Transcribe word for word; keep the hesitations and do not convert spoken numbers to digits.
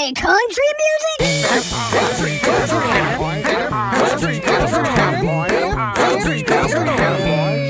play country music? Country, country, country, country, country, country, country, country, country, country,